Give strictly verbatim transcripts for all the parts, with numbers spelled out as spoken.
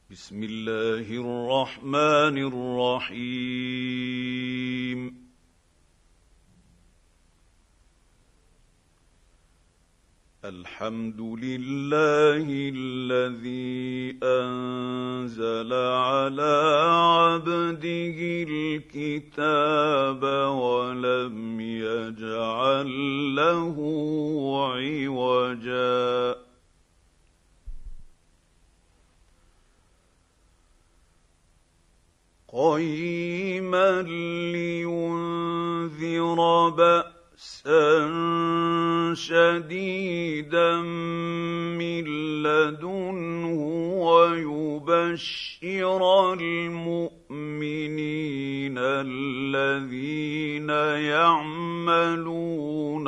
بسم الله الرحمن الرحيم. الحمد لله الذي أنزل على عبده الكتاب ولم يجعل له عوجا قيما لينذر بأسا شديدا من لدنه ويبشر المؤمنين الذين يعملون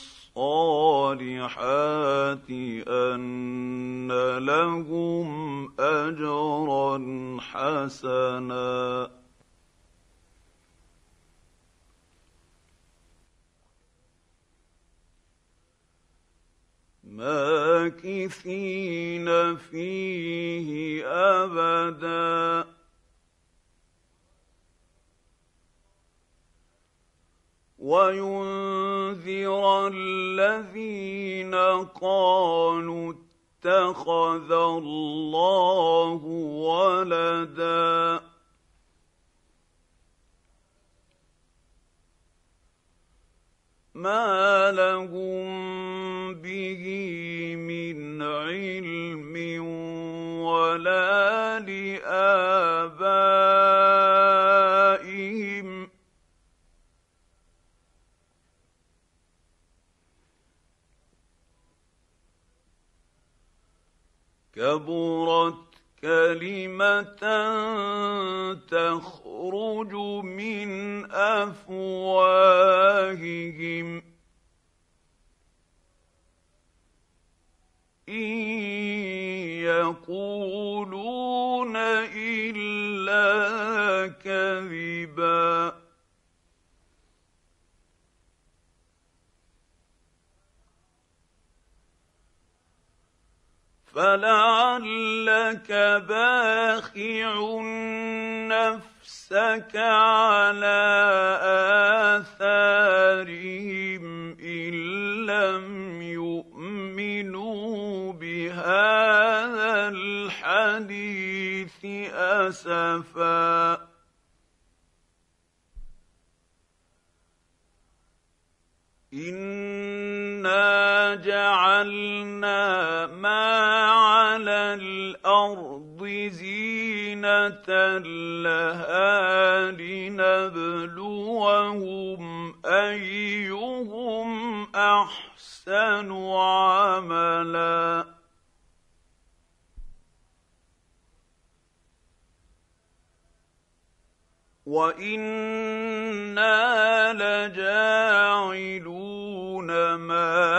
الصالحات أن لهم أجرا حسنا ماكثين فيه أبدا وينذر الذين قالوا اتخذ الله ولدا ما لهم به من علم ولا لآبائهم كبرت كلمة تخرج من أفواههم إن يقولون إلا كذبا فلعلك باخع نفسك على آثارهم إن لم يؤمنوا بهذا الحديث أسفا إنا جعلنا ما على الأرض زينة لها لنبلوهم أيهم أحسن عملا وإنا لجاعلون ما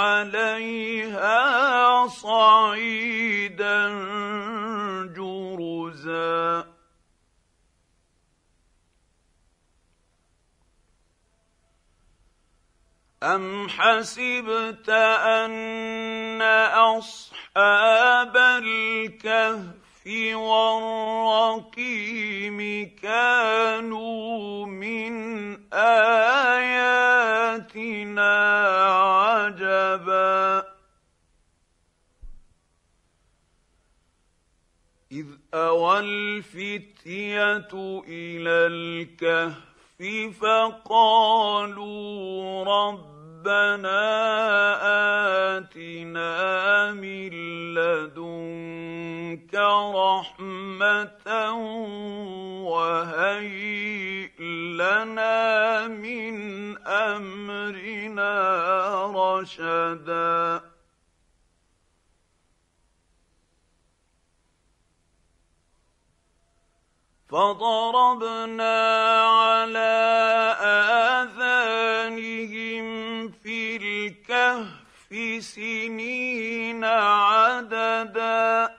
عليها صعيدا جرزا أم حسبت أن أصحاب الكهف والرقيم كانوا من آياتنا عجبا إذ أوى الفتية إلى الكهف فقالوا ربنا آتنا من لدنك رحمة وهيئ لنا من أمرنا رشدا فضربنا على آذانهم في الكهف سنين عددا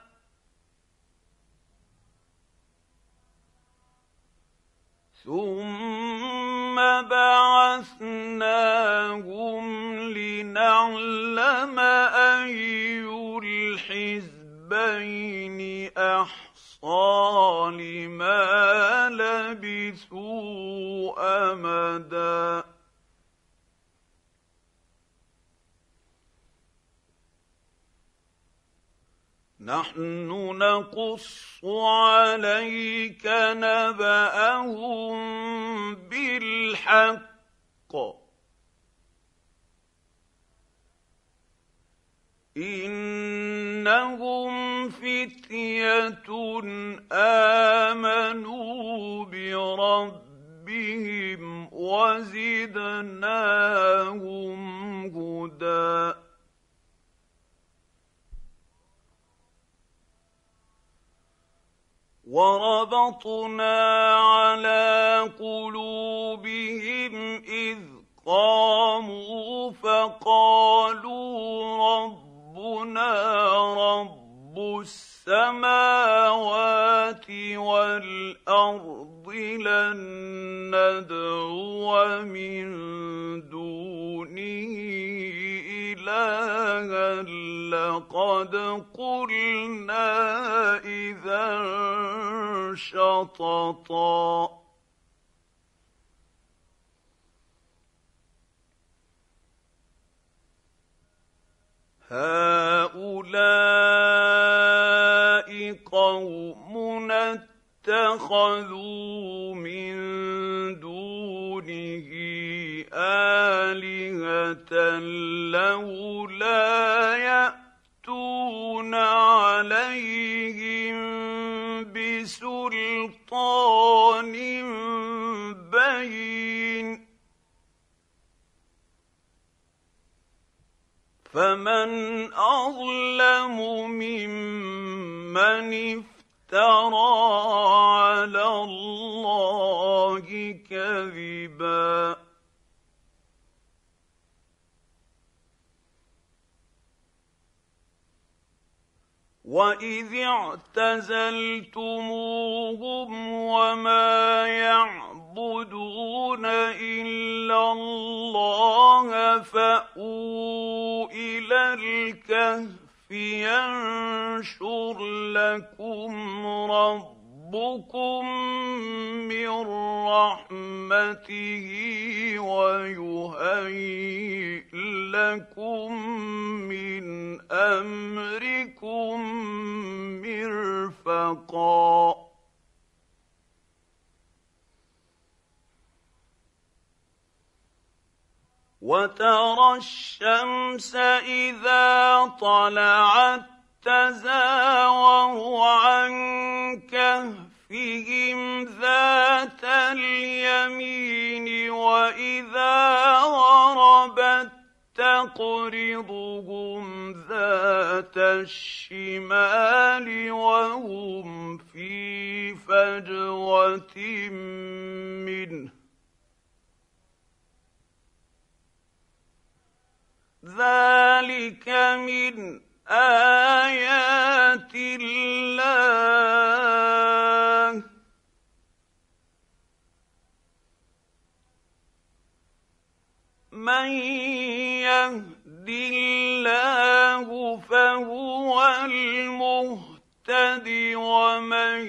ثم بعثناهم لنعلم أي الحزبين أحصى الفصال ما لبثوا أمدا نحن نقص عليك نبأهم بالحق إنهم فتية آمنوا بربهم وزدناهم هدى وربطنا على قلوبهم إذ قاموا فقالوا ربنا رب السماوات والأرض لن ندعو من دونه إلها لقد قلنا إذا شططا هؤلاء قومنا اتخذوا من دونه آلهة لولا يأتون عليهم بسلطان بين فمن أظلم ممن افترى على الله كذبا وإذ اعتزلتموهم وما يعبدون إلا الله فأووا إلى الكهف ينشر لكم ربكم من رحمته ويهيئ لكم من أمركم مرفقا وترى الشمس إذا طلعت تزاور عن كهفهم ذات اليمين وإذا غربت تقرضهم ذات الشمال وهم في فجوة منه ذلك من آيات الله من يهد الله فهو المهتد ومن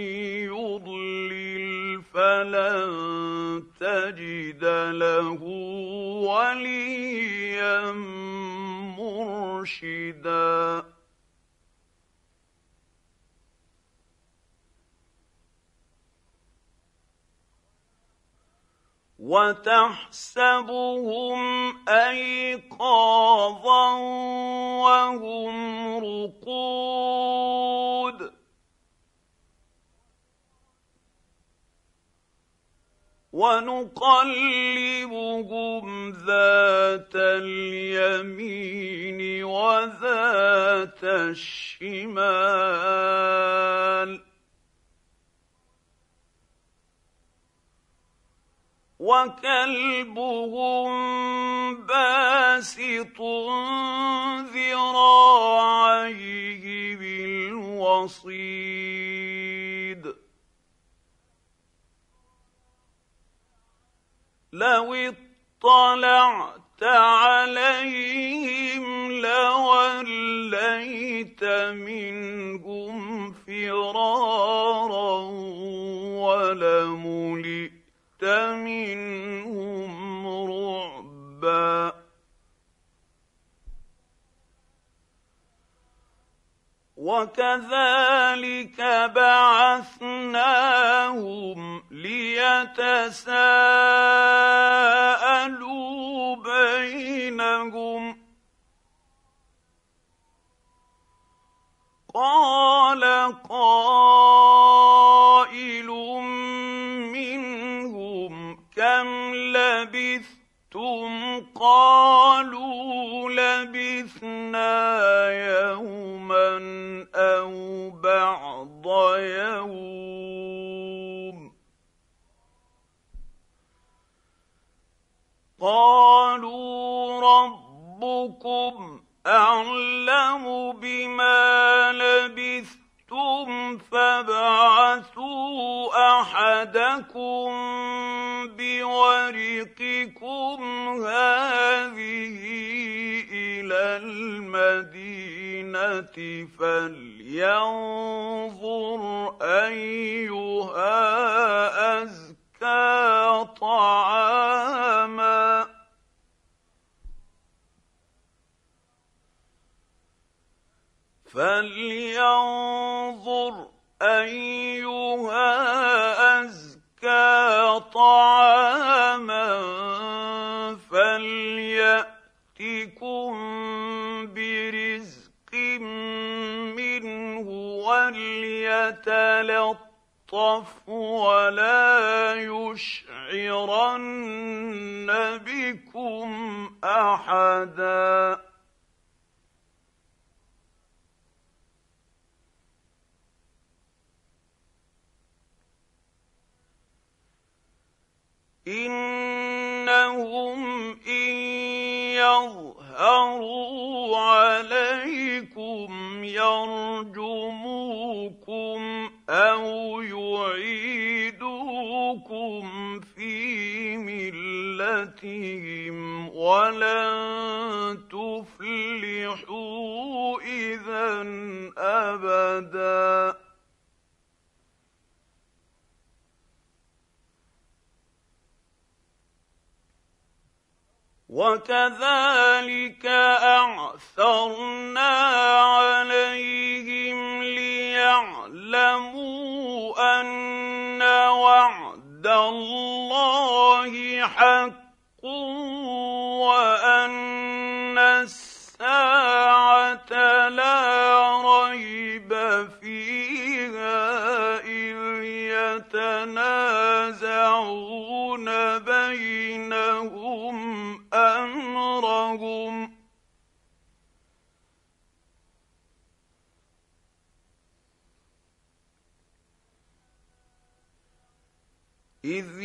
يضلل فلن تجد له وليا مرشدا وتحسبهم أيقاظا وهم رقود ونقلبهم ذات اليمين وذات الشمال وكلبهم باسط ذراعيه بالوصيد لو اطلعت عليهم لوليت لوليت منهم فرارا ولملئت منهم رعبا وكذلك بعثناهم ليتساءلوا بينهم قال قائل منهم كم لبثتم قالوا لبثنا يوما أو بعض يوم قالوا ربكم أعلم بما لبثتم فابعثوا أحدكم بورقكم هذه إلى المدينة فلينظر أيها أزكى طعاما فلينظر أيها أزكى طعاما فليأتكم برزق منه وليتلطف ولا يشعرن بكم أحدا إنهم إن يظهروا عليكم يرجموكم أو يعيدوكم في ملتهم ولن تفلحوا إذا أبدا وكذلك أعثرنا عليهم ليعلموا أن وعد الله حق وأن الساعة لا ريب فيها إذ يتنازعون بينهم أمرهم إذ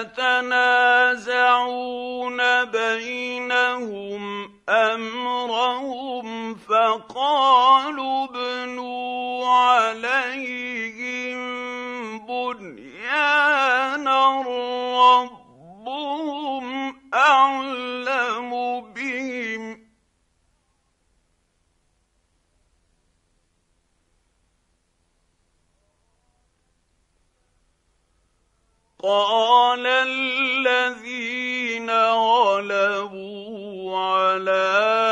يتنازعون بينهم أمرهم فقالوا ابنوا عليهم بنيانا ربهم أعلم بهم قال الذين غلبوا على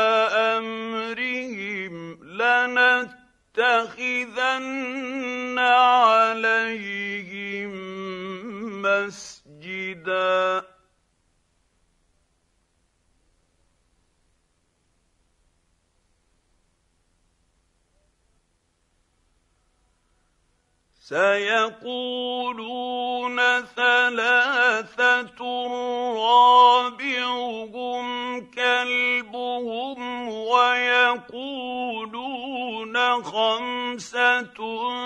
أمرهم لنتخذن عليهم مسجدا سيقولون ثلاثة رابعهم كلبهم ويقولون خمسة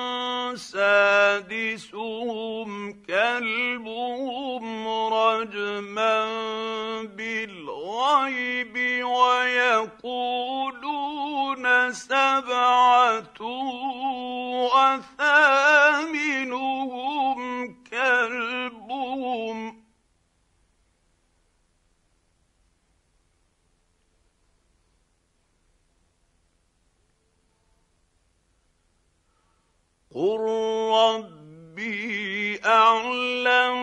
سادسهم كلبهم رجما بالغيب ويقولون سبعة وثامنهم كلبهم قل ربي أعلم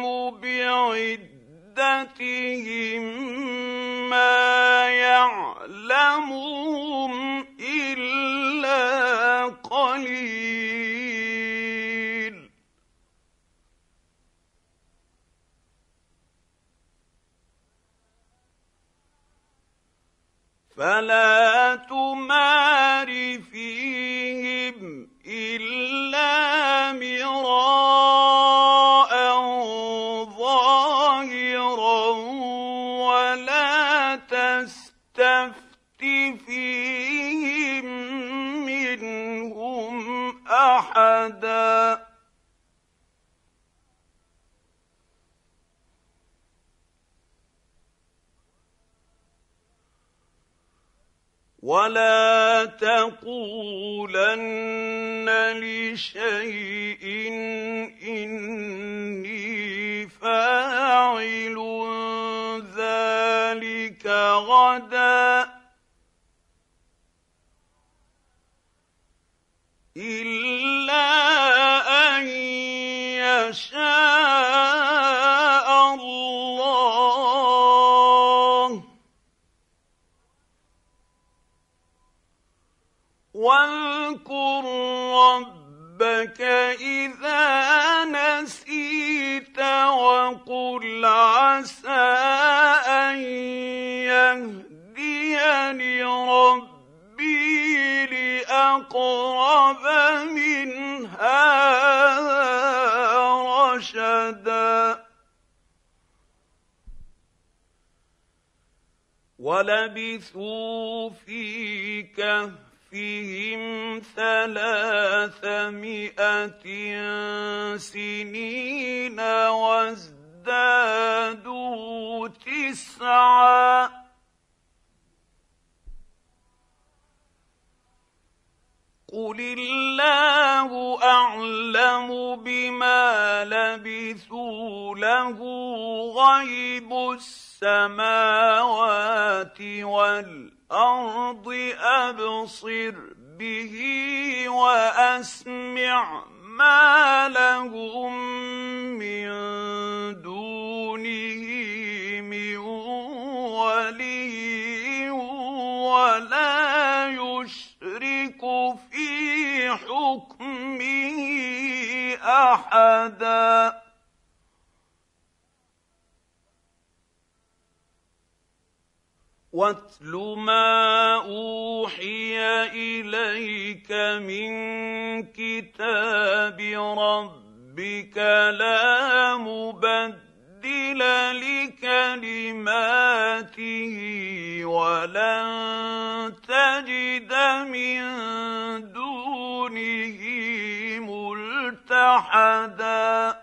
بعدتهم ما يعلمهم إلا قليل فلا تمار فيهم إلا مراء ظاهرا ولا تستفت فيهم منهم أحدا ولا تقولن لشيء إني فاعل ذلك غدا إلا أن يشاء الله واذكر ربك إذا نسيت وقل عسى أن يهديني ربي لأقرب من هذا رشدا ولبثوا في كهف فيهم ثلاثمائة سنين وازدادوا تسعا قل الله أعلم بما لبثوا له غيب السماوات والأرض الأرض أبصر به وأسمع ما لهم من دونه من ولي ولا يشرك في حكمه أحدا واتل ما أوحي إليك من كتاب ربك لا مبدل لكلماته ولن تجد من دونه ملتحدا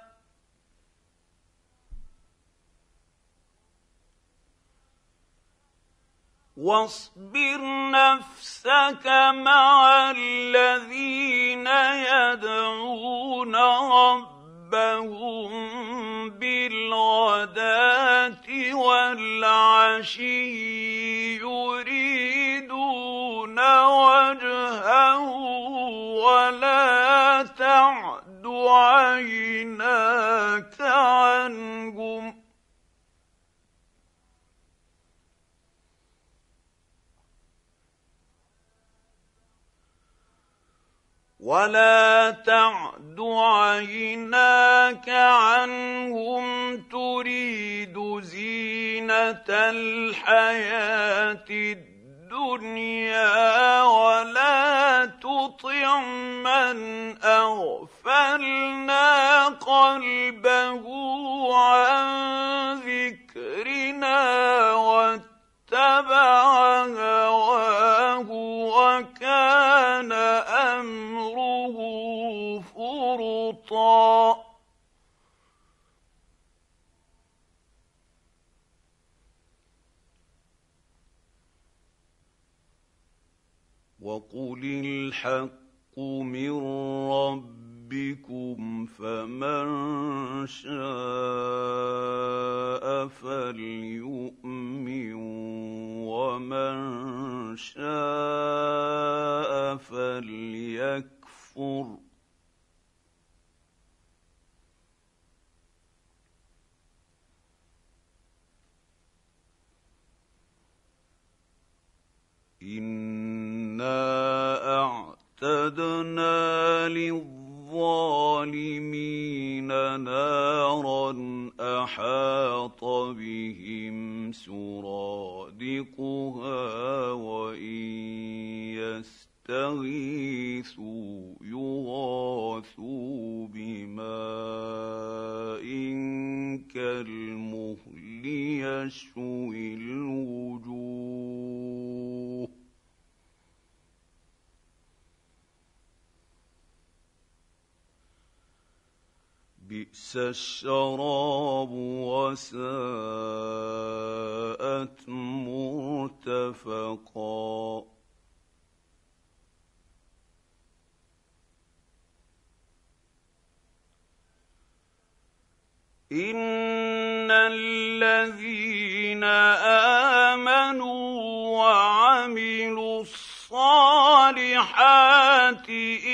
واصبر نفسك مع الذين يدعون ربهم بالغداة والعشي يريدون وجهه ولا تعد عيناك عنهم ولا تعد عيناك عنهم تريد زينة الحياة الدنيا ولا تطع من أغفلنا قلبه عن ذكرنا واتبع هواه وكان أمره فرطا وقل الحق من ربكم فمن شاء فليؤمن ومن شاء فليكفر إنا أعتدنا للظالمين نارا أحاط بهم سرادقها وإن يستغيثوا يغاثوا بماء كالمهل يشوي الوجوه بئس الشراب وساءت مرتفقا إن الذين آمنوا وعملوا الصالحات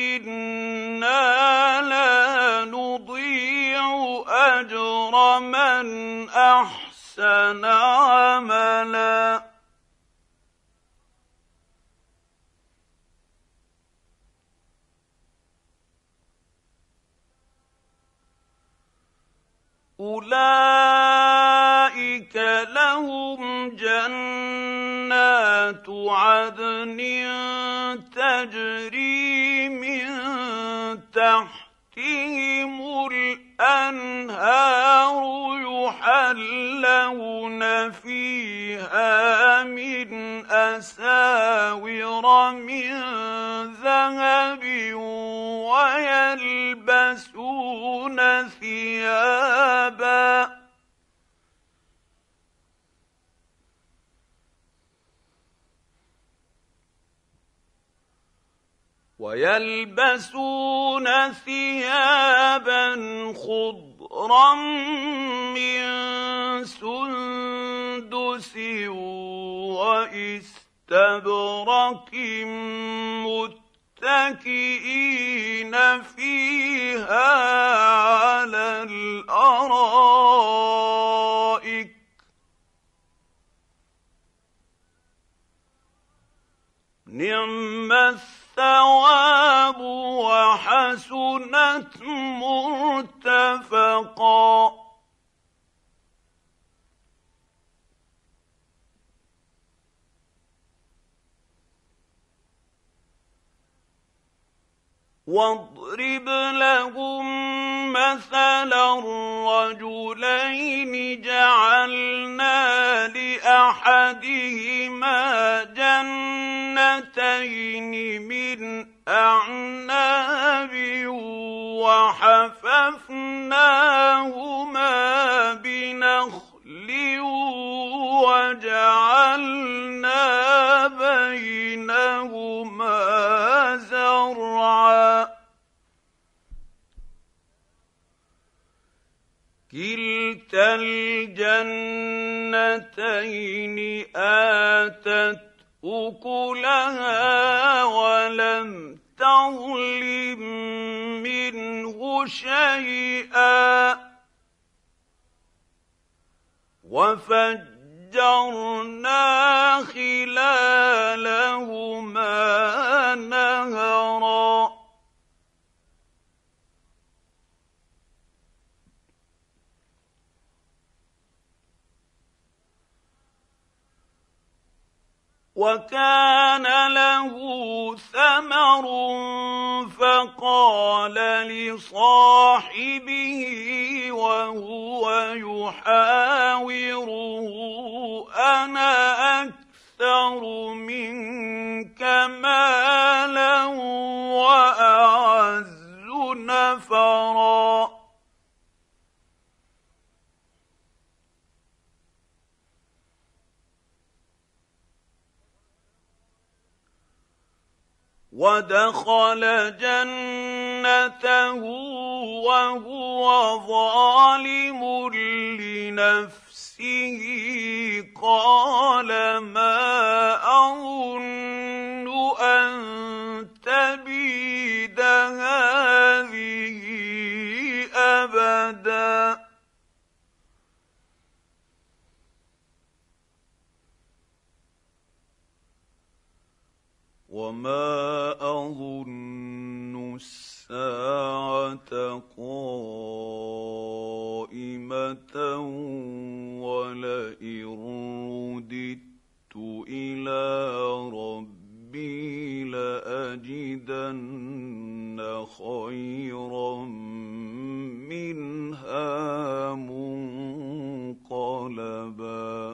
إنا لا نضيع أجر من أحسن عملا أولئك لهم جنات عدن تجري من تحتهم الأنهار يحلون فيها من أساور من ذهب ويلبسون ثيابا ويلبسون ثيابا خضرا من سندس واستبرق متكئين فيها على الأرائك نعم الثواب وحسنت مرتفقا واضرب لهم مثلا الرجلين جعلنا لأحدهما جنتين من أعناب وحففناهما بنخل وجعلنا بينهما زرعا كلتا الجنتين آتت أكلها ولم تظلم منه شيئا وفجرنا خلالهما نهرا وكان له ثمر فقال لصاحبه وهو يحاوره أنا أكثر منك مالا وأعز نفرا ودخل جنته وهو ظالم لنفسه قال ما أظن أن تبيد هذه أبدا وما أظن الساعة قائمة ولئن رددت إلى ربي لأجدن خيرا منها منقلبا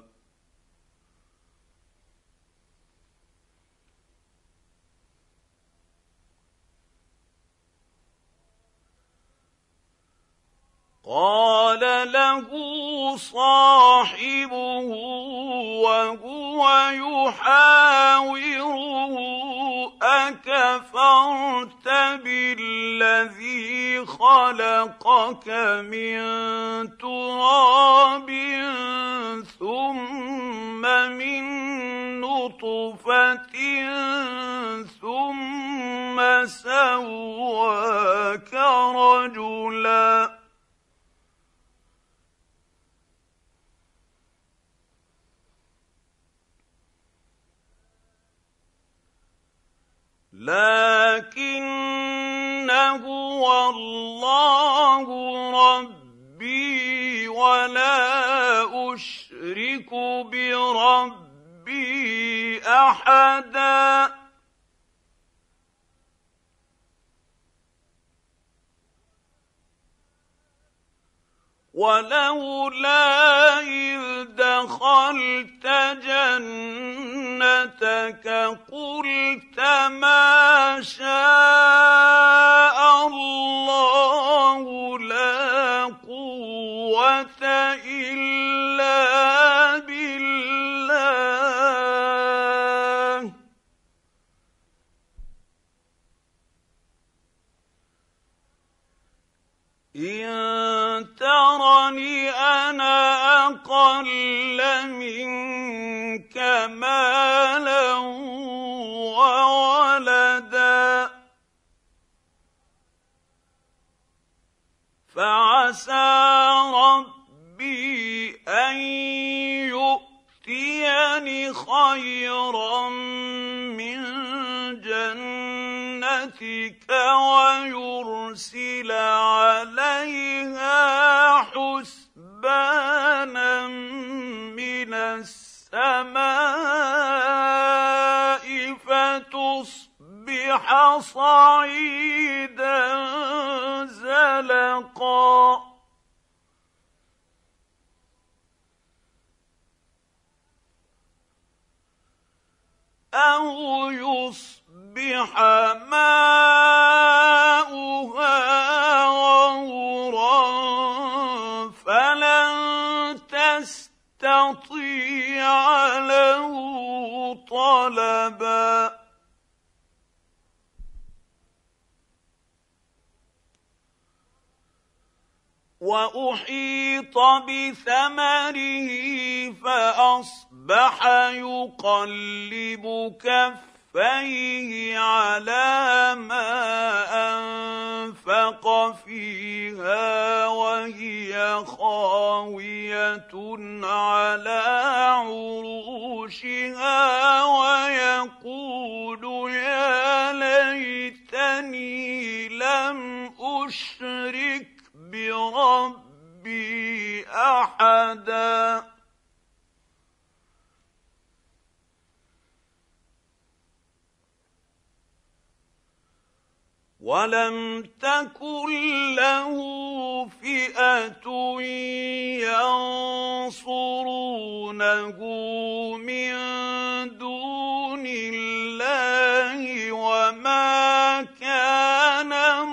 قال له صاحبه وهو يحاوره أكفرت بالذي خلقك من تراب ثم من نطفة ثم سواك رجلا لكن هو الله ربي ولا أشرك بربي أحدا ولولا إذ دخلت جنتك قلت ما شاء الله لا قوة إلا بالله إن ترني أنا أقل منك مالا وولدا فعسى ربي أن يؤتيني خيرا من جنتك ويرسل عليها حسبانا من السماء فتصبح صعيدا زلقا أو يصبح ماؤها غورا فلن تستطيع له طلبا وأحيط بثمره فأصبح يقلب كفيه على ما أنفق فيها وهي خاوية على عروشها ويقول يا ليتني لم أشرك بربي أحدا ولم تكن له فئة ينصرونه من دون الله وما كان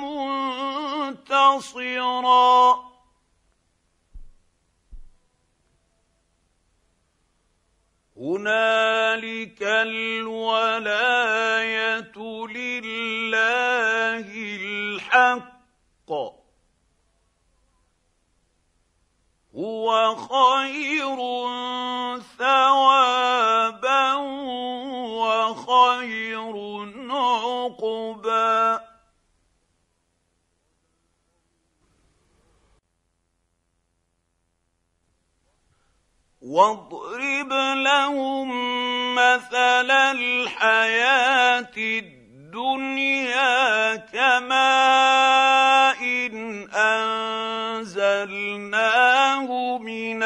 منتصرا هنالك الولاية لله الحق هو خير ثوابا وخير عقبا واضرب لهم مثل الحياة الدنيا كماء أنزلناه من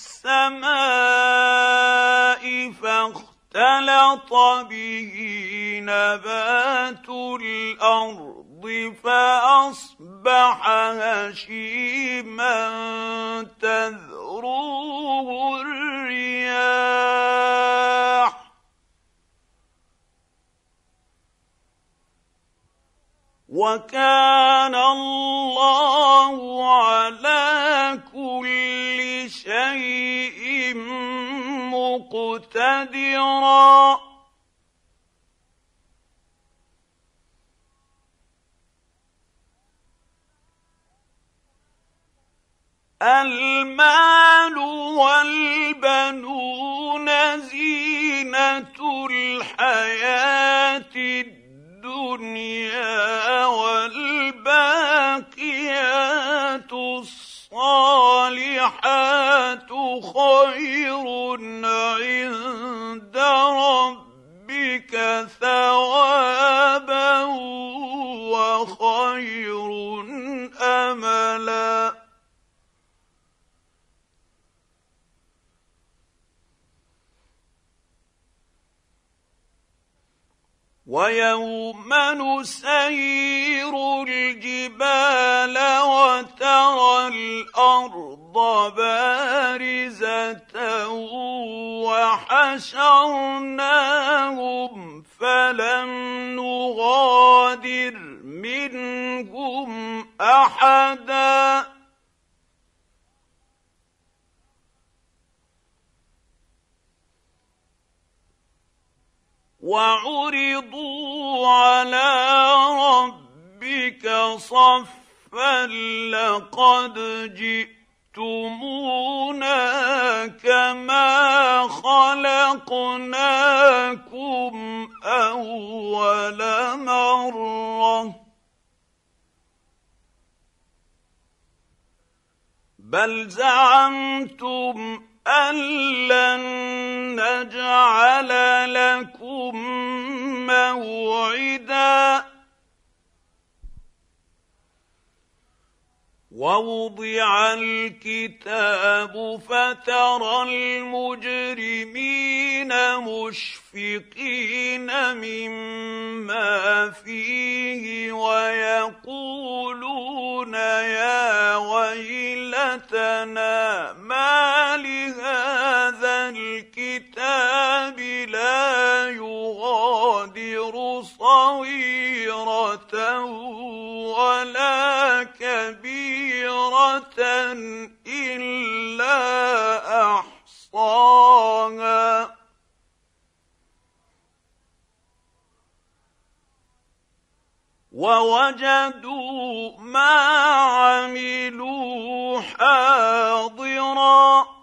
السماء فاختلط به نبات الأرض فأصبح هشيما تذروه الرياح وكان الله على كل شيء مقتدرا المال والبنون زينة الحياة الدنيا والباقيات الصالحات خير عند ربك ثوابا وخير أملا ويوم نسير الجبال وترى الأرض بارزة وحشرناهم فلم نغادر منهم أحدا وعرضوا على ربك صفا لقد جئتمونا كما خلقناكم أول مرة بل زعمتم أن لن نجعل لكم موعدا ووضع الكتاب فترى المجرمين مشفقين مما فيه ويقولون يا ويلتنا ما لهذا الكتاب لا يغادر صغيرة ولا كبيرة إلا أحصاها ووجدوا ما عملوا حاضرا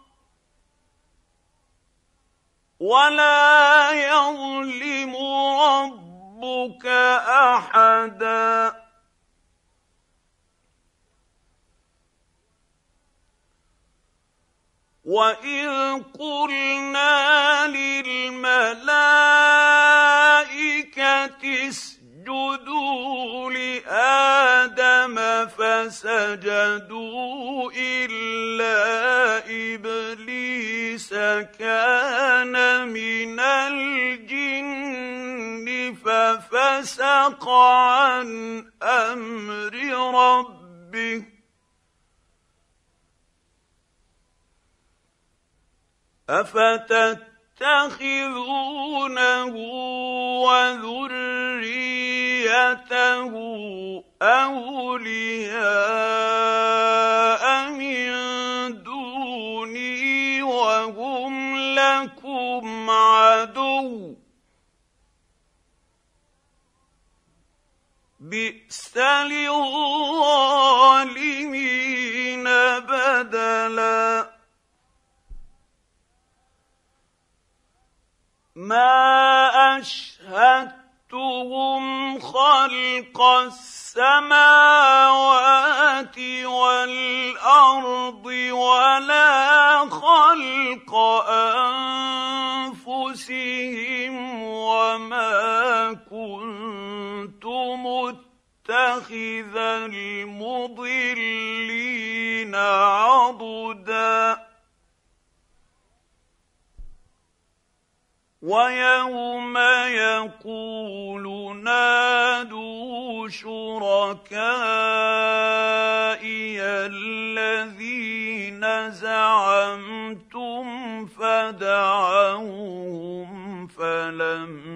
ولا يظلم ربك أحدا وإذ قلنا للملائكة اسجدوا لآدم فسجدوا إلا إبليس كان من الجن ففسق عن أمر ربه أفتتخذونه وذريته أولياء من دوني وهم لكم عدو بئس للظالمين بدلا ما أشهدتهم خلق السماوات السماوات والأرض ولا خلق أنفسهم وما كنت متخذ المضلين عضدا ويوم يقول نادوا شركائي الذين زعمتم فدعوهم فلم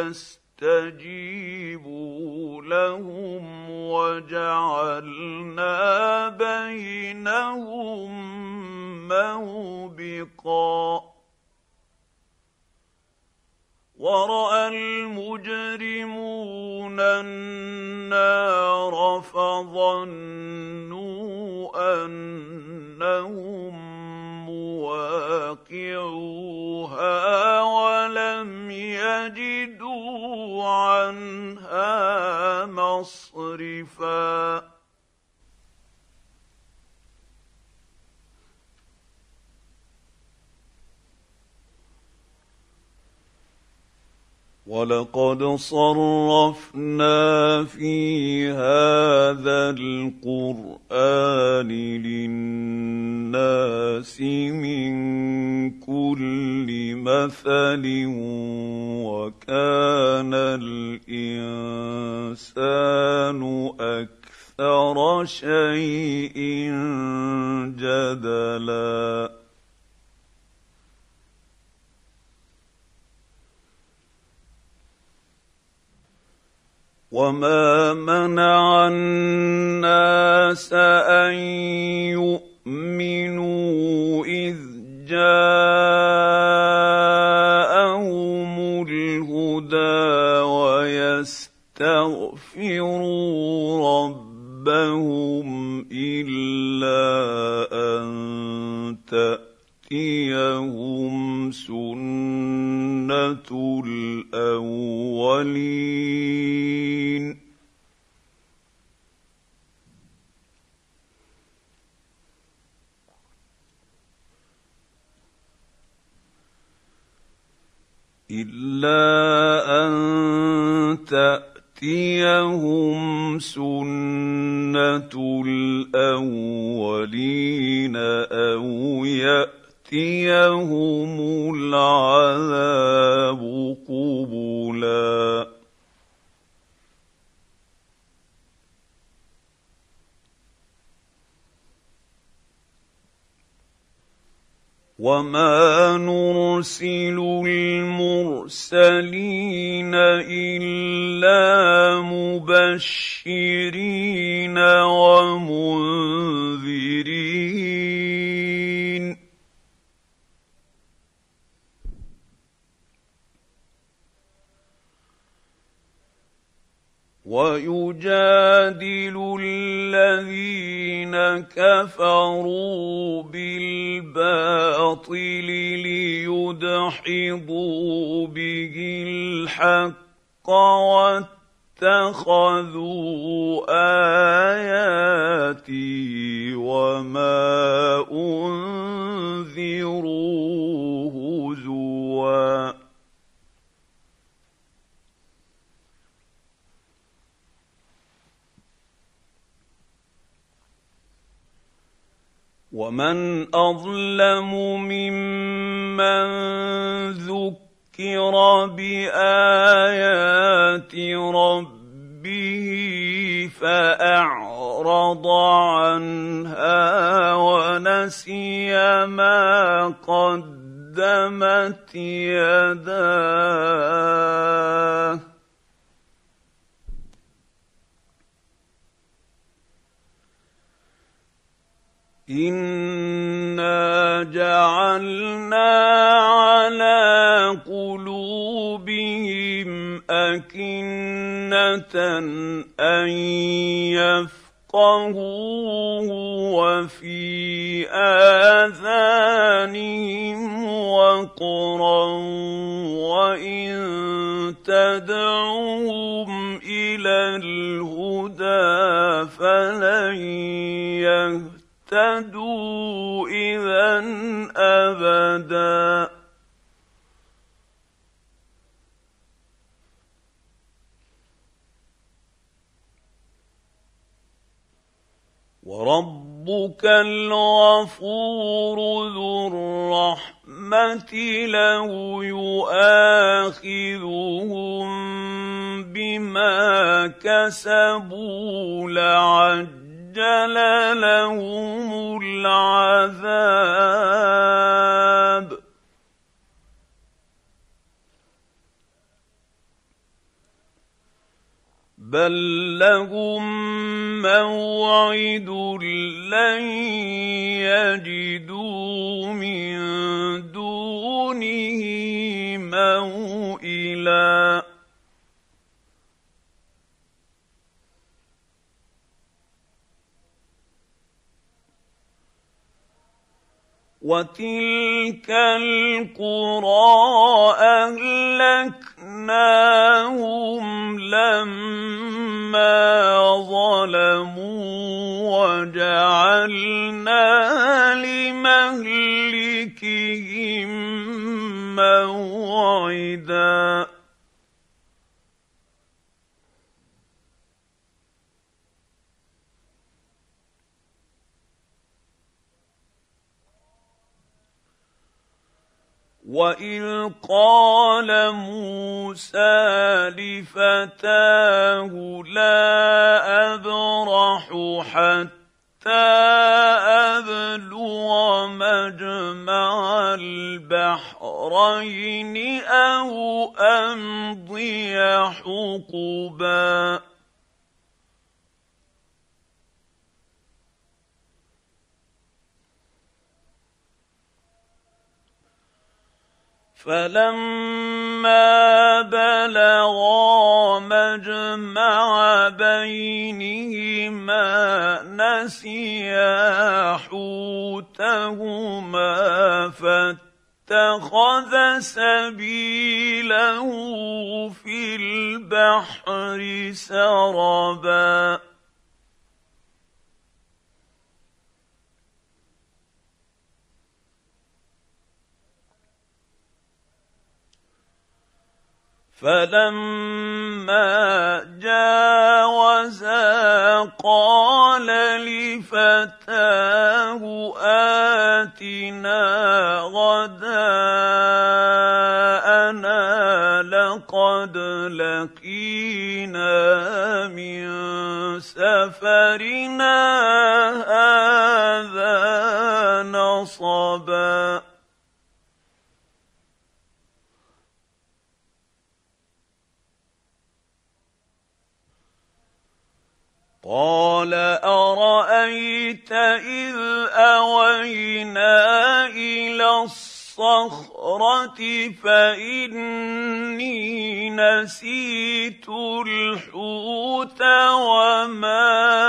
يستجيبوا لهم وجعلنا بينهم موبقا ورأى المجرمون النار فظنوا أنهم مواقعوها ولم يجدوا عنها مصرفا ولقد صرفنا في هذا القرآن للناس من كل مثل وكان الإنسان أكثر شيء جدلا وما منع الناس أن يؤمنوا إذ جاءهم الهدى ويستغفروا ربهم إلا أن تأتيهم سنة الأولين إلا أن تأتيهم سنة الأولين أو يأتيهم العذاب قبلا وما نرسل المرسلين إلا مبشرين ومنذرين ويجادل الذين كفروا بالباطل ليدحضوا به الحق واتخذوا آياتي وما أنذروا هزوا ومن أظلم ممن ذكر بآيات ربه فأعرض عنها ونسي ما قدمت يداه إنا جعلنا على قلوبهم أكنة أن يفقهوه وفي آذانهم وقرا وإن تدعوهم إلى الهدى فلن يهتدوا إذا أبدا. وربك الغفور ذو الرحمة لو يؤاخذهم بما كسبوا لعجل لهم العذاب بل لهم موعد لن يجدوا من دونه موئلا. وتلك القرى أهلكناهم لما ظلموا وجعلنا لمهلكهم موعدا. وَإِذْ قَالَ مُوسَىٰ لِفَتَاهُ لَا أَبْرَحُ حَتَّىٰ أَبْلُغَ مَجْمَعَ الْبَحْرَيْنِ أَوْ أَمْضِيَ حُقُبًا. فَلَمَّا بَلَغَا مَجْمَعَ بَيْنِهِمَا نَسِيَا حُوتَهُمَا فَاتَّخَذَ سَبِيلَهُ فِي الْبَحْرِ سَرَبًا. فَلَمَّا جَاوَزَا قَالَ لِفَتَاهُ آتِنَا غَدَاءَنَا لَقَدْ لَقِينَا مِن سَفَرِنَا هَٰذَا نَصَبًا. قَالَ أَرَأَيْتَ إِذْ أَوَيْنَا إِلَى الصَّخْرَةِ فَإِنِّي نَسِيتُ الْحُوتَ وَمَا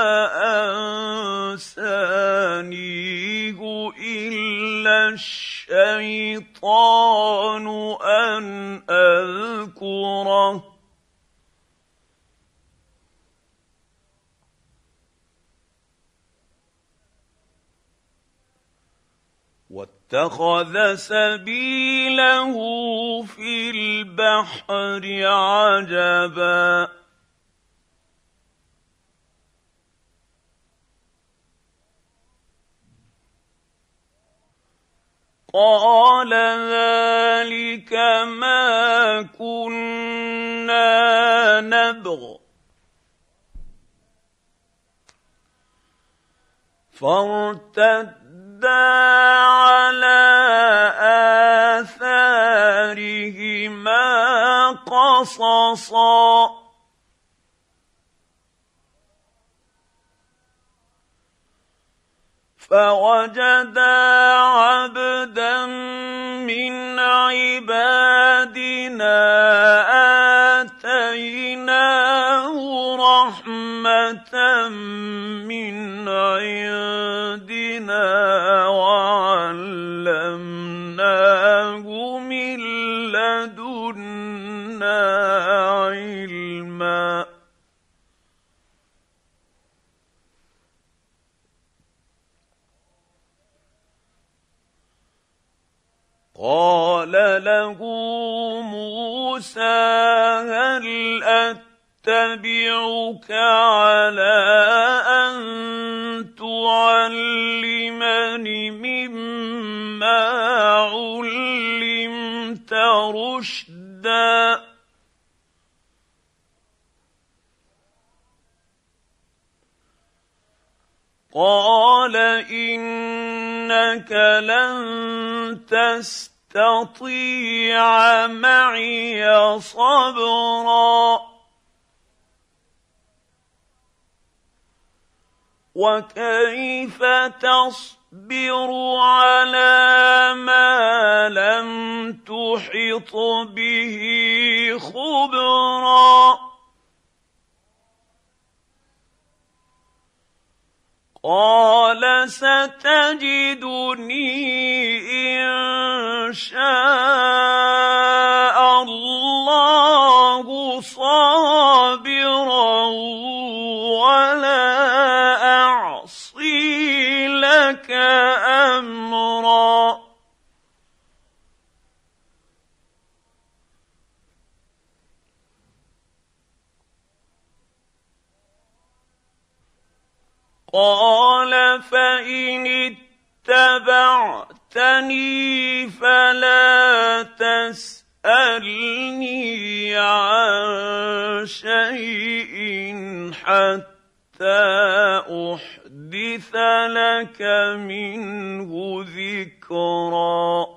أَنسَانِيهُ إِلَّا الشَّيْطَانُ أَنْ أَذْكُرَهُ وَاتَّخَذَ سَبِيلَهُ فِي الْبَحْرِ عَجَبًا. قَالَ ذَلِكَ مَا كُنَّا نَبْغِ فَارْتَدَّا عَلَىٰ آثَارِهِمَا قَصَصًا. فَوَجَدَا عَبْدًا مِّنْ عِبَادِنَا آتَيْنَاهُ رَحْمَةً مِّنْ عِندِنَا وَعَلَّمْنَاهُ مِن لَّدُنَّا عِلْمًا. قال له موسى هل أتبعك على أن تعلمني مما علمت رشدا قال إنك لن تستطيع معي صبرا وكيف تصبر على ما لم تحط به خبرا قال ستجدني إن شاء الله صابرا ولا أعصي لك أمرا قال فإن اتبعتني فلا تسألني عن شيء حتى أحدث لك منه ذكرا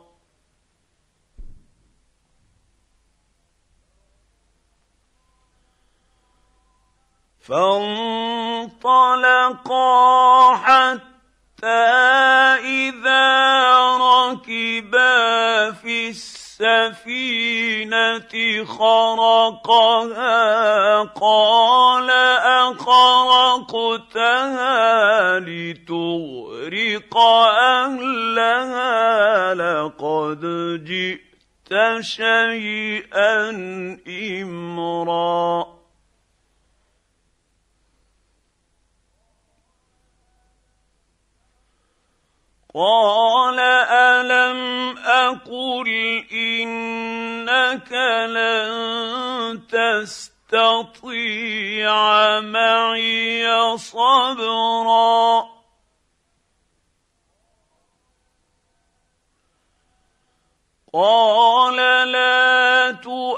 فانطلقا حتى إذا ركبا في السفينة خرقها قال أخرقتها لتغرق أهلها لقد جئت شيئا إمرا قال ألم أقل إنك لن تستطيع معي صبرا قال لا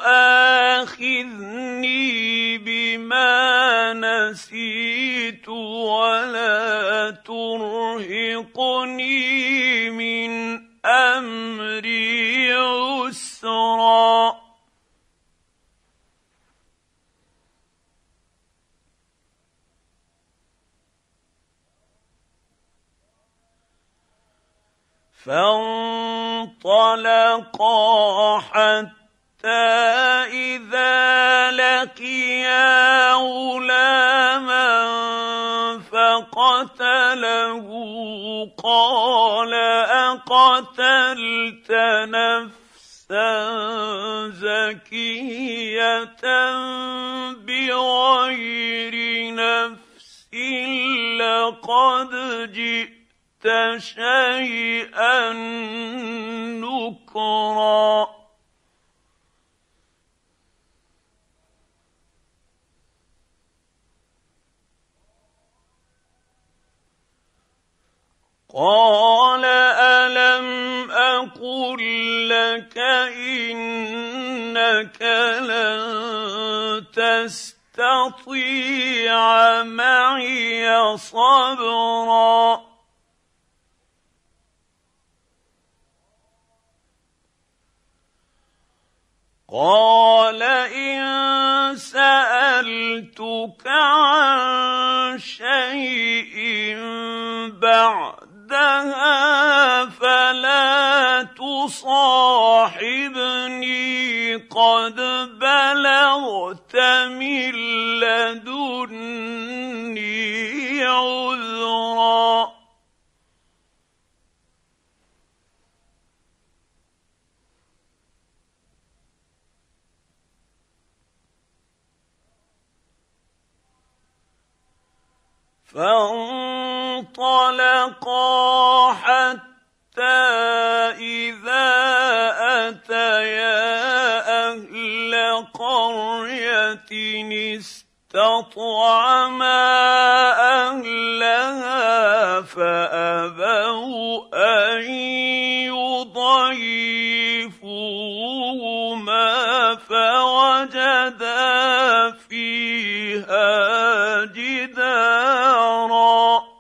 تؤاخذني بما نسيت ولا ترهقني من أمري عسرا فانطلقا حتى إذا لقيا غلاما فقتله قال أقتلت نفسا زكية بغير نفس لقد جئت شيئا نكرا قال ألم أقل لك إنك لن تستطيع معي صبرا قال إن سألتك عن شيء بعدها فلا تصاحبني قد بلغت من لدني عذرا فانطلقا حتى إذا قرية استطعما أهلها فأبوا أن يضيفوهما فوجدا فيها جدارا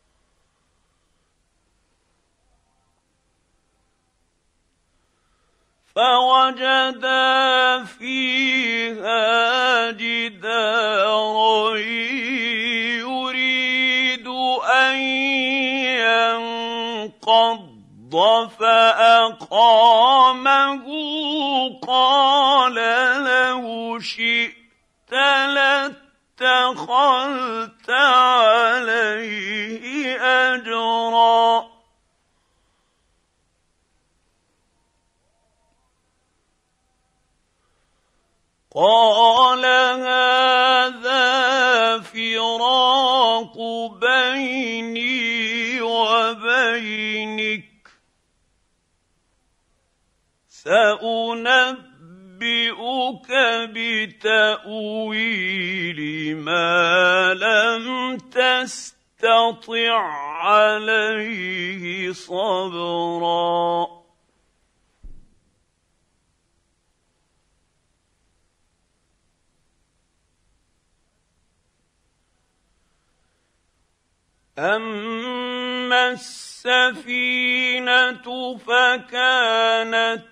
فوجدا فيها جدارا يريد أن ينقض فأقامه قال لو شئت لاتخذت عليه أجرا قال هذا فراق بيني وبينك سأنبئك بتأويل ما لم تستطع عليه صبرا أما السفينة فكانت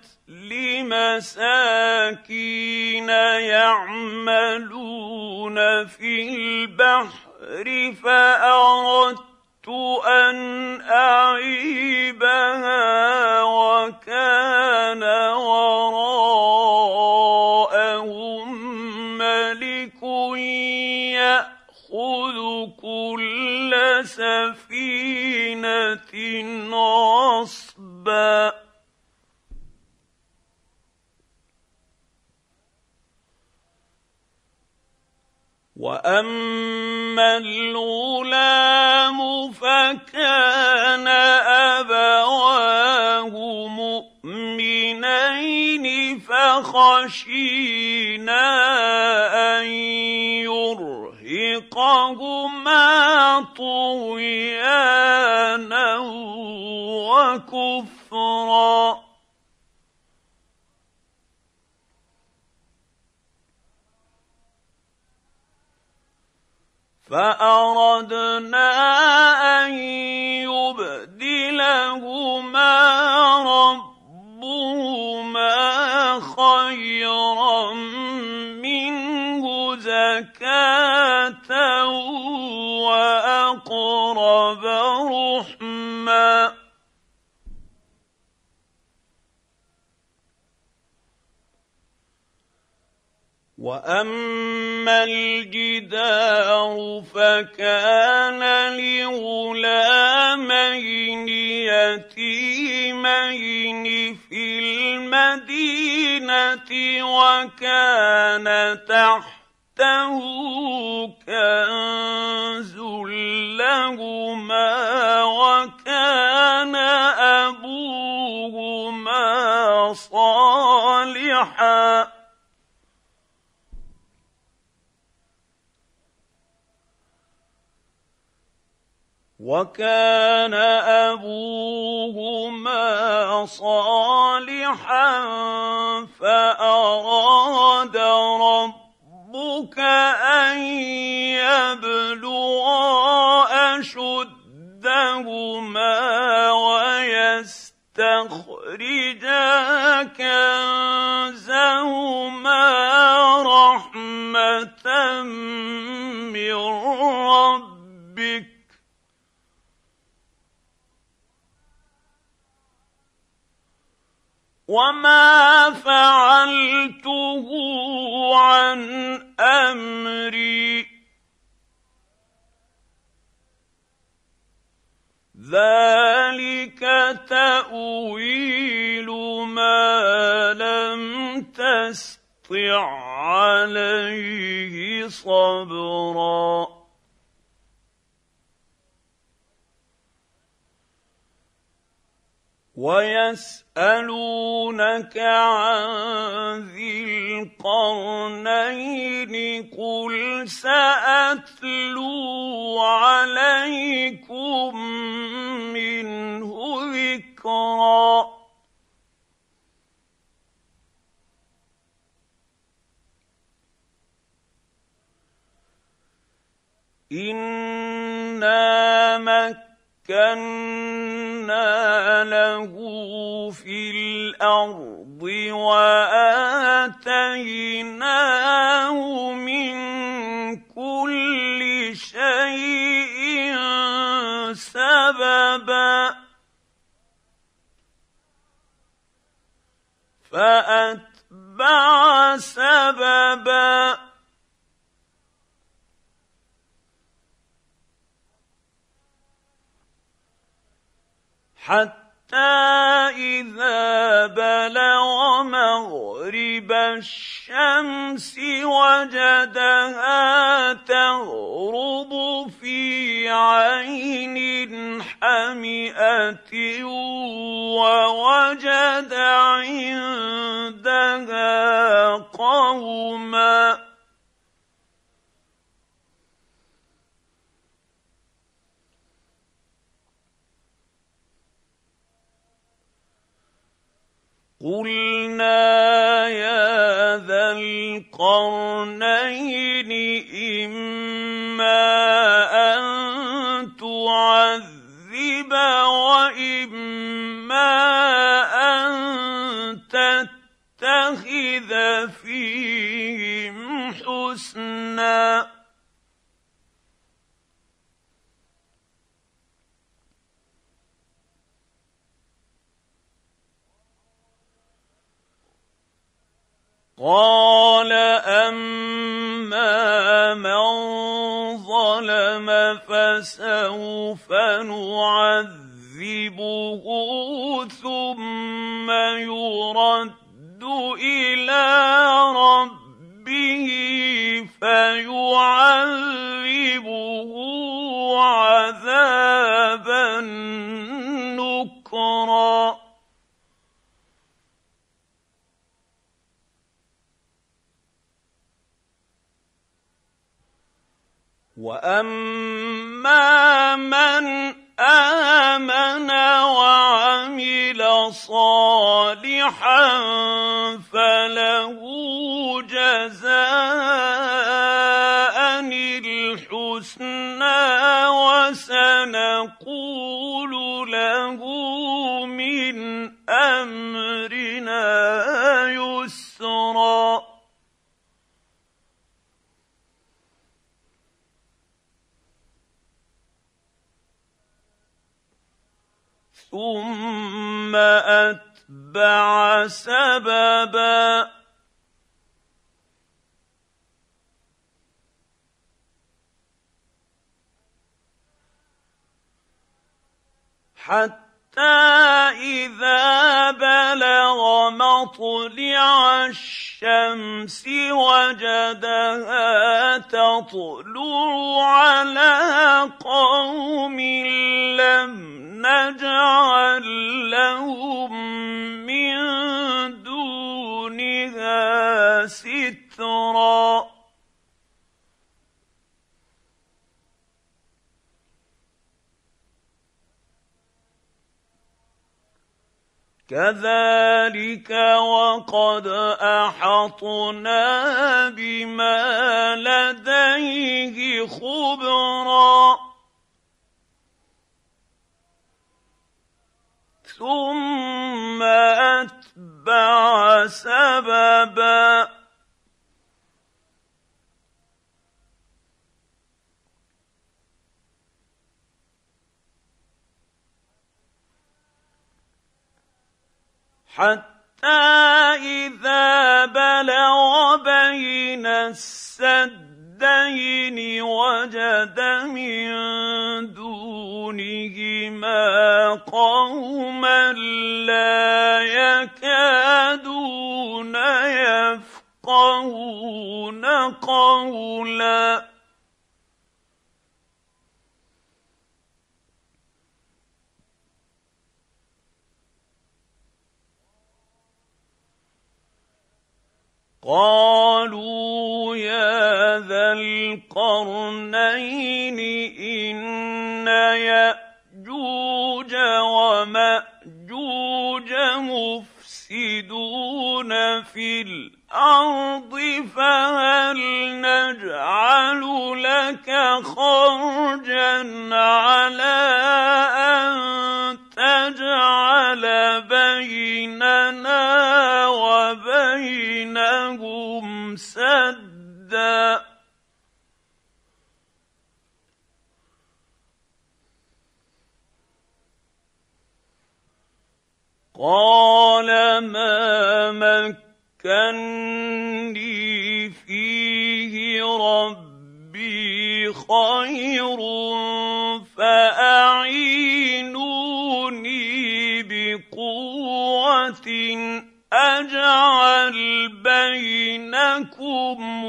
لمساكين يعملون في البحر فأردت أن أعيبها وكان وراءهم ملك يأخذ كل سفينة غصبا وأما الغلام فكان أبواه مؤمنين فخشينا أن يرهقهما طغيانا وكفرا فأردنا أن يبدلهما ربهما خيرا منه زكاة وأقرب رحما وأما الجدار فكان لغلامين يتيمين في المدينة وكان تحته كنز لهما وكان أبوهما صالحا وكان أبوهما صالحا فأراد ربك أن يبلغا أشدهما ويستخرجا كنزهما رحمة من ربك وما فعلته عن أمري ذلك تأويل ما لم تستطع عليه صبرا ويسالونك عن ذي القرنين قل ساتلو عليكم منه ذكرا إنا مكنا له في الأرض وآتيناه من كل شيء سببا فأتبع سببا حتى إذا بلغ مغرب الشمس وجدها تغرب في عين حمئة ووجد عندها قوما قلنا يا ذا القرنين إما أن تعذب وإما أن تتخذ فيهم حسنا قال أما من ظلم فسوف نعذبه ثم يرد إلى ربه فيعذبه عذابا نكرا وأما من آمن وعمل صالحا فله جزاء الحسنى وسنقول له من أمرنا يسرا ثم أتبع سببا حتى إذا بلغ مطلع الشمس وجدها تطلع على قوم لم نجعل لهم من دونها سترا كذلك وقد أحطنا بما لديه خبرا ثم أتبع سببا حتى إذا بلغ بين السدين وجد من دونهما قوما لا يكادون يفقهون قولا قالوا يا ذا القرنين إن يأجوج ومأجوج مفسدون في الأرض فهل نجعل لك خرجا على أن تجعل بيننا وبينهم سدا قال ما مكني فيه ربي خير فأعينوني بقوة أجعل بينكم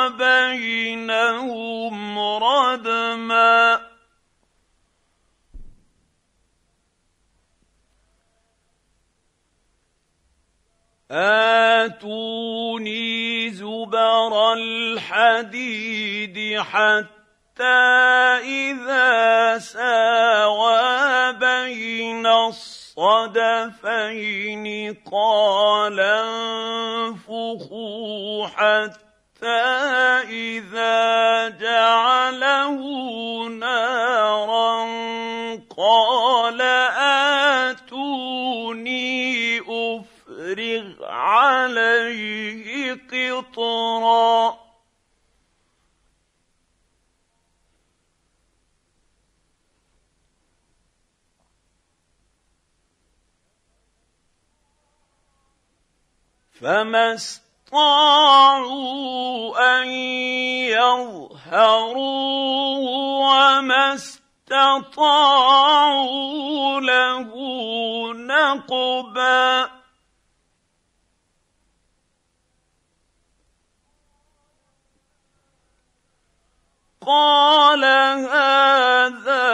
وبينهم ردما آتوني زبر الحديد حتى إذا ساوى بين الصدفين قال انفخوا حتى إذا جعله نارا قال آتوني أفرغ عليه قطرا فما استطاعوا أن يظهروه وما استطاعوا له نقبا قال هذا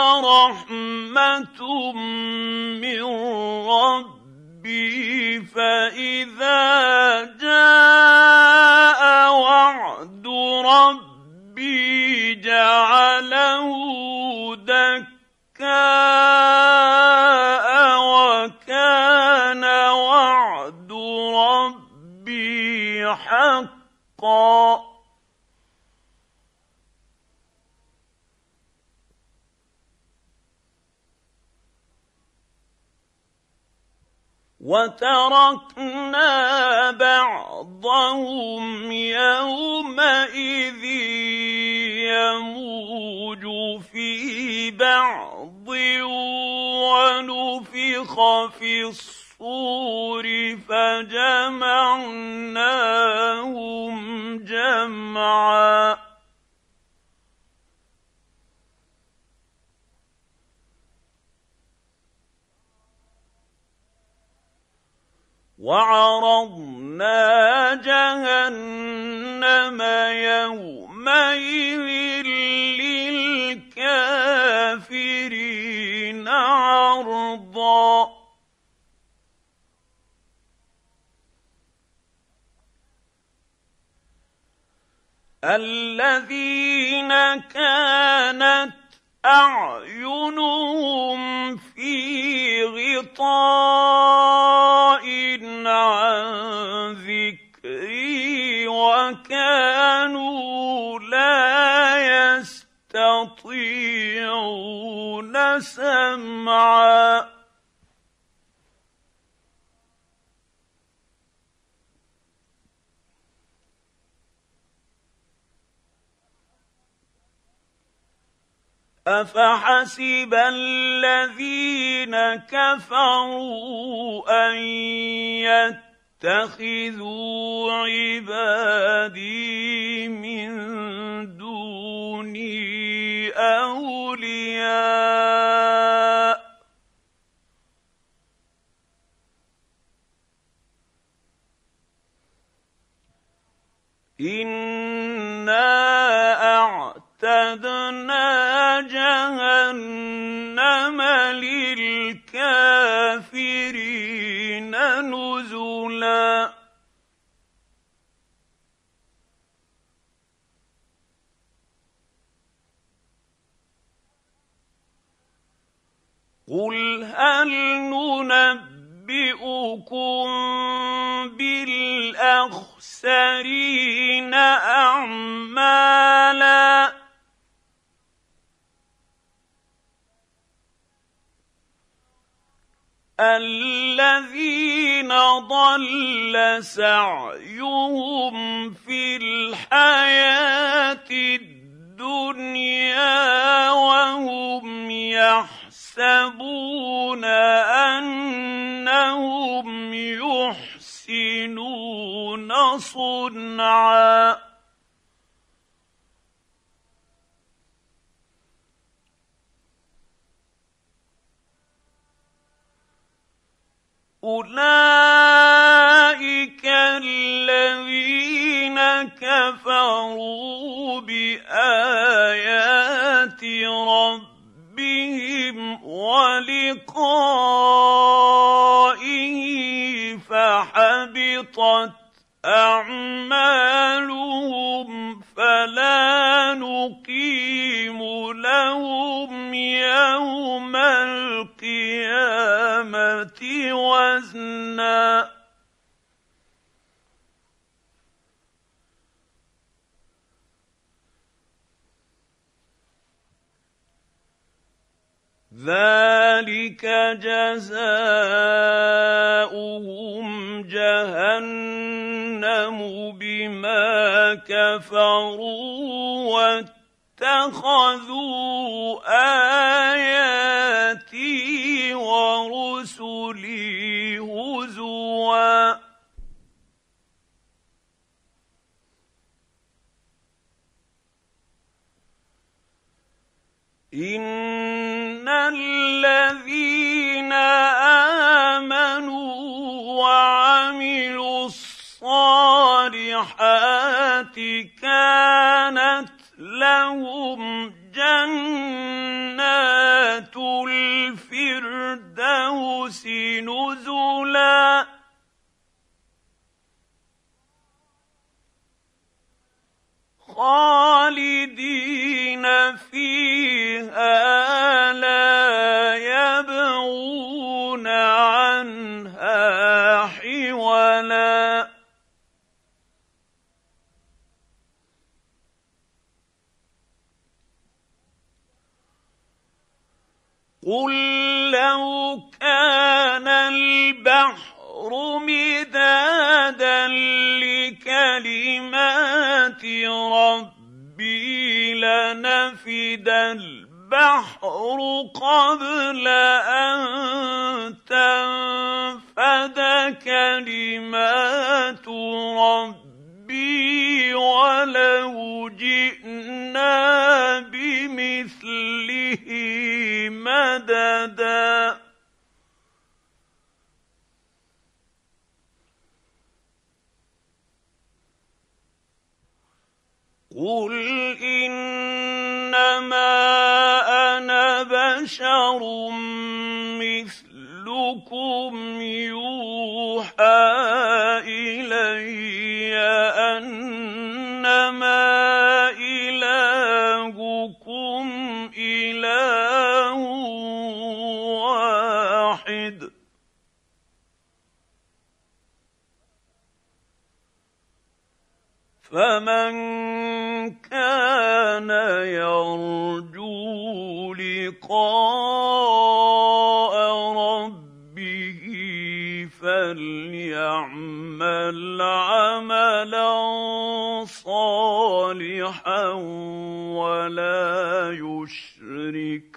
رحمة من ربي فإذا جاء وعد ربي جعله دكاء وكان وعد ربي حقا وتركنا بعضهم يومئذ يموج في بعض ونفخ في الصور فجمعناهم جمعا وعرضنا جهنم يومئذ للكافرين عرضا الذين كانت أعينهم في غطاء عن ذكري وكانوا لا يستطيعون سمعا أفحسب الذين كفروا أن يتخذوا عبادي من دوني أولياء إنا أعتدنا جهنم للكافرين نزلا قل هل ننبئكم بالأخسرين أعمالا الذين ضل سعيهم في الحياة الدنيا وهم يحسبون أنهم يحسنون صنعا أولئك الذين كفروا بآيات ربهم ولقائه فحبطت أعمالهم فلا نقيم لهم يوم القيامة وزنا ذلك جزاؤهم جهنم بما كفروا واتخذوا آياتي ورسلي هزوا إن الذين آمنوا وعملوا الصالحات كانت لهم جنات الفردوس نزلا خالدين فيها لا يبغون عنها حولا قل لو كان البحر مدادا لكلمات ربي لنفد البحر قبل أن تنفد كلمات ربي ولو جئنا بمثله مددا قل إنما أنا بشر مثلكم يوحى إلي أنما إلهكم إله واحد فمن كان يرجو لقاء ربه فليعمل عملا صالحا ولا يشرك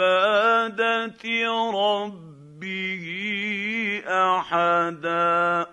بعبادة ربه أحدا